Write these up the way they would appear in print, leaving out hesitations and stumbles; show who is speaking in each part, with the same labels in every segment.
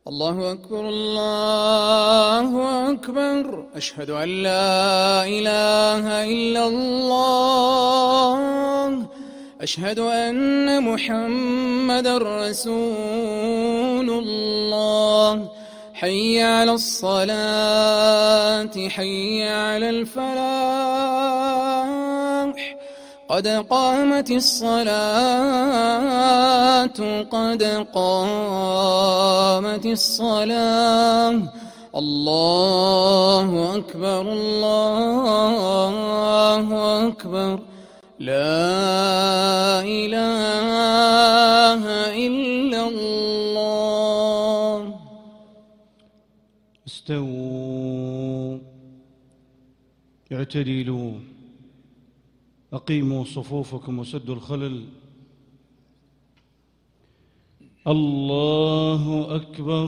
Speaker 1: الله أكبر الله أكبر، أشهد أن لا إله إلا الله، أشهد أن محمدًا رسول الله. حي على الصلاة، حي على الفلاح، قد قامت الصلاة، قد قامت الصلاة. الله أكبر الله أكبر، لا إله إلا الله.
Speaker 2: استووا، اعتدلوا، أقيموا صفوفكم وسدوا الخلل. الله أكبر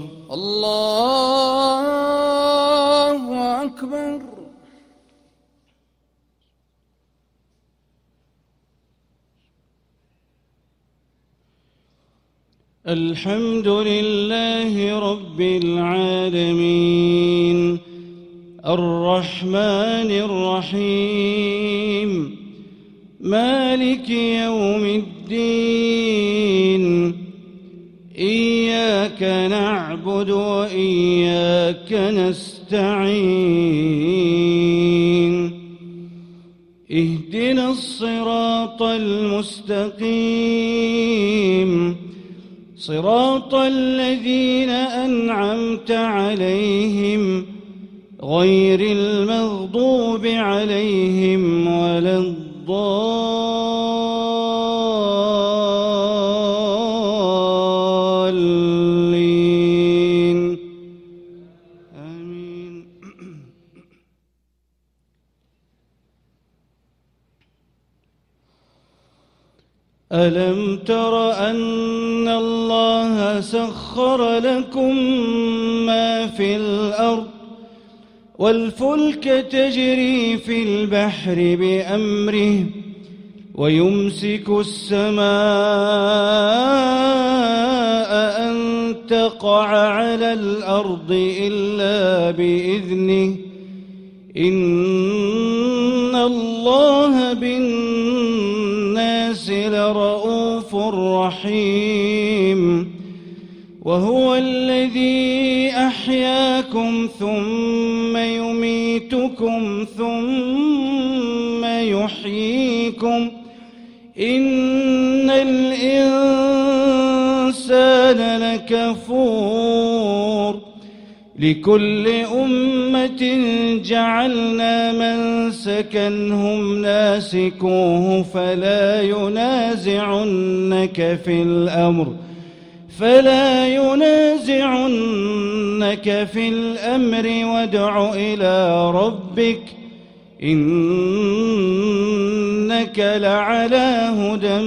Speaker 1: الله أكبر.
Speaker 2: الحمد لله رب العالمين، الرحمن الرحيم، مالك يوم الدين. إياك نعبد وإياك نستعين، اهدنا الصراط المستقيم، صراط الذين أنعمت عليهم غير المغضوب عليهم ولا الضالين. آمين. ألم تر أن الله سخر لكم ما في الأرض والفلك تجري في البحر بأمره، ويمسك السماء أن تقع على الأرض إلا بإذنه، إن الله بالناس لرؤوف رحيم. وهو الذي أحياكم ثم يميتكم ثم يحييكم، إن الإنسان لكفور. لكل أمة جعلنا منسكا هم ناسكوه فلا ينازعنك في الأمر وادع إلى ربك إنك لعلى هدى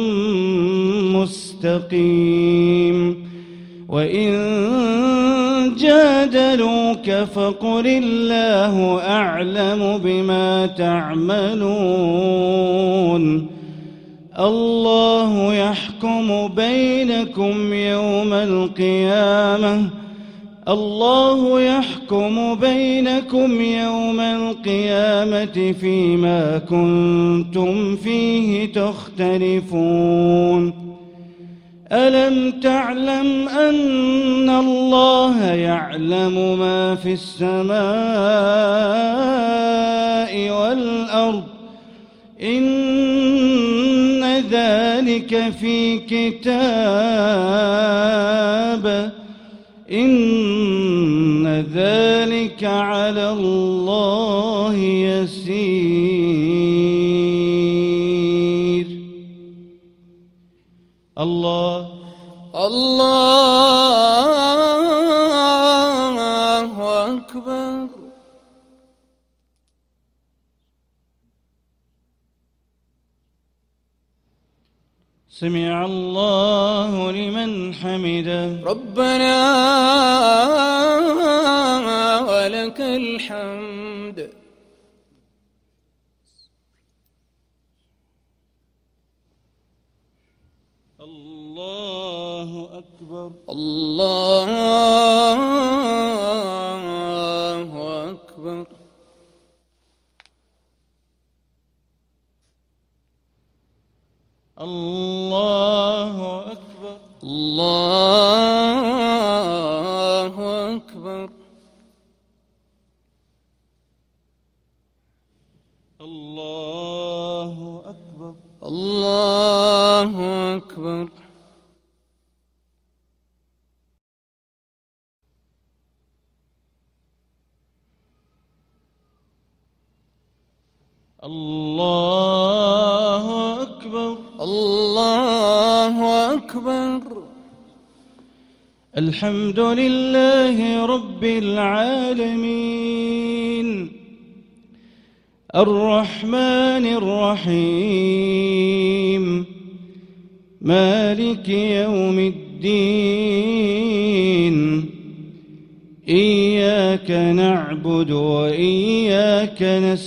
Speaker 2: مستقيم. وإن جادلوك فقل الله أعلم بما تعملون. الله يحكم بينكم يوم القيامة فيما كنتم فيه تختلفون. ألم تعلم أن الله يعلم ما في السماء والأرض؟ إن ذلك في كتاب، إن ذلك على الله يسير. الله أكبر. سمع الله لمن حمده.
Speaker 1: ربنا ولك الحمد.
Speaker 2: الله أكبر.
Speaker 1: الله أكبر.
Speaker 2: الله أكبر.
Speaker 1: الله أكبر.
Speaker 2: الله أكبر.
Speaker 1: الله أكبر.
Speaker 2: الله أكبر.
Speaker 1: الله أكبر.
Speaker 2: الحمد لله رب العالمين الرحمن الرحيم مالك يوم الدين إياك نعبد وإياك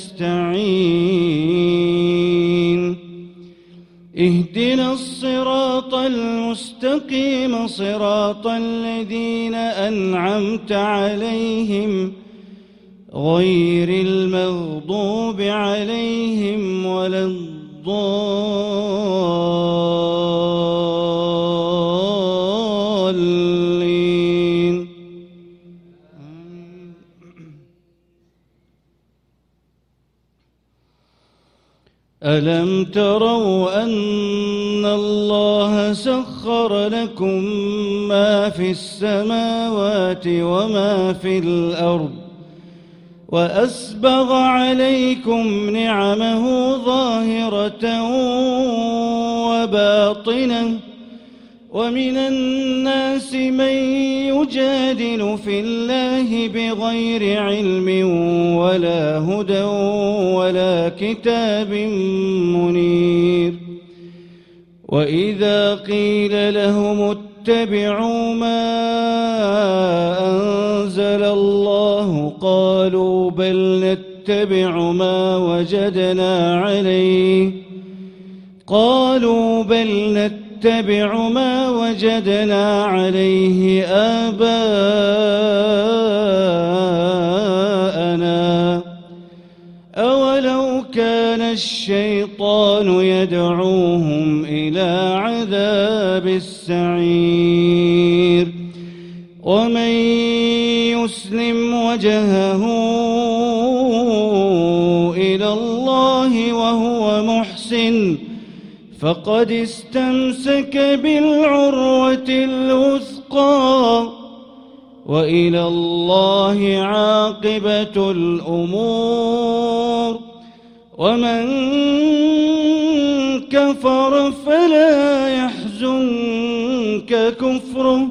Speaker 2: نستعين اهدنا الصراط المستقيم صراط الذين أنعمت عليهم غير المغضوب عليهم ولا الضالين. ألم تروا أن الله سخر لكم ما في السماوات وما في الأرض وأسبغ عليكم نعمه ظاهرة وباطنة ومن الناس من يجادل في الله بغير علم ولا هدى ولا كتاب منير وإذا قيل لهم اتبعوا ما أنزل الله قالوا بل نتبع ما وجدنا عليه آباءنا أولو كان الشيطان يدعوهم إلى عذاب السعير ومن يسلم وجهه إلى الله وهو محسن فقد استمسك بالعروة الوثقى وإلى الله عاقبة الأمور ومن كفر فلا يحزنك كفره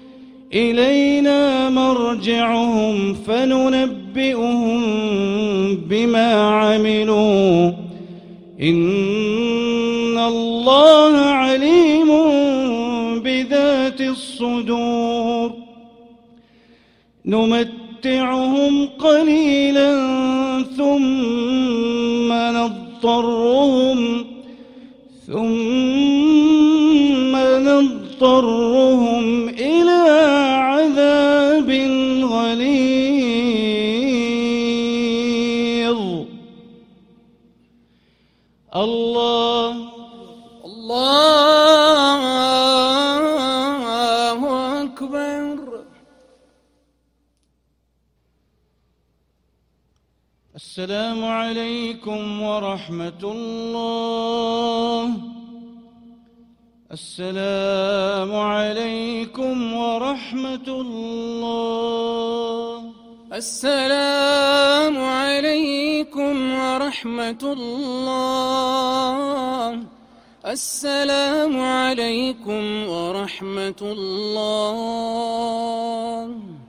Speaker 2: إلينا مرجعهم فننبئهم بما عملوا إن الله عليم بذات الصدور نمتعهم قليلا ثم نضطرهم إلى عذاب غليظ. الله
Speaker 1: أكبر.
Speaker 2: السلام عليكم ورحمة الله. السلام عليكم ورحمة الله.
Speaker 1: السلام عليكم ورحمة الله. السلام عليكم ورحمة الله.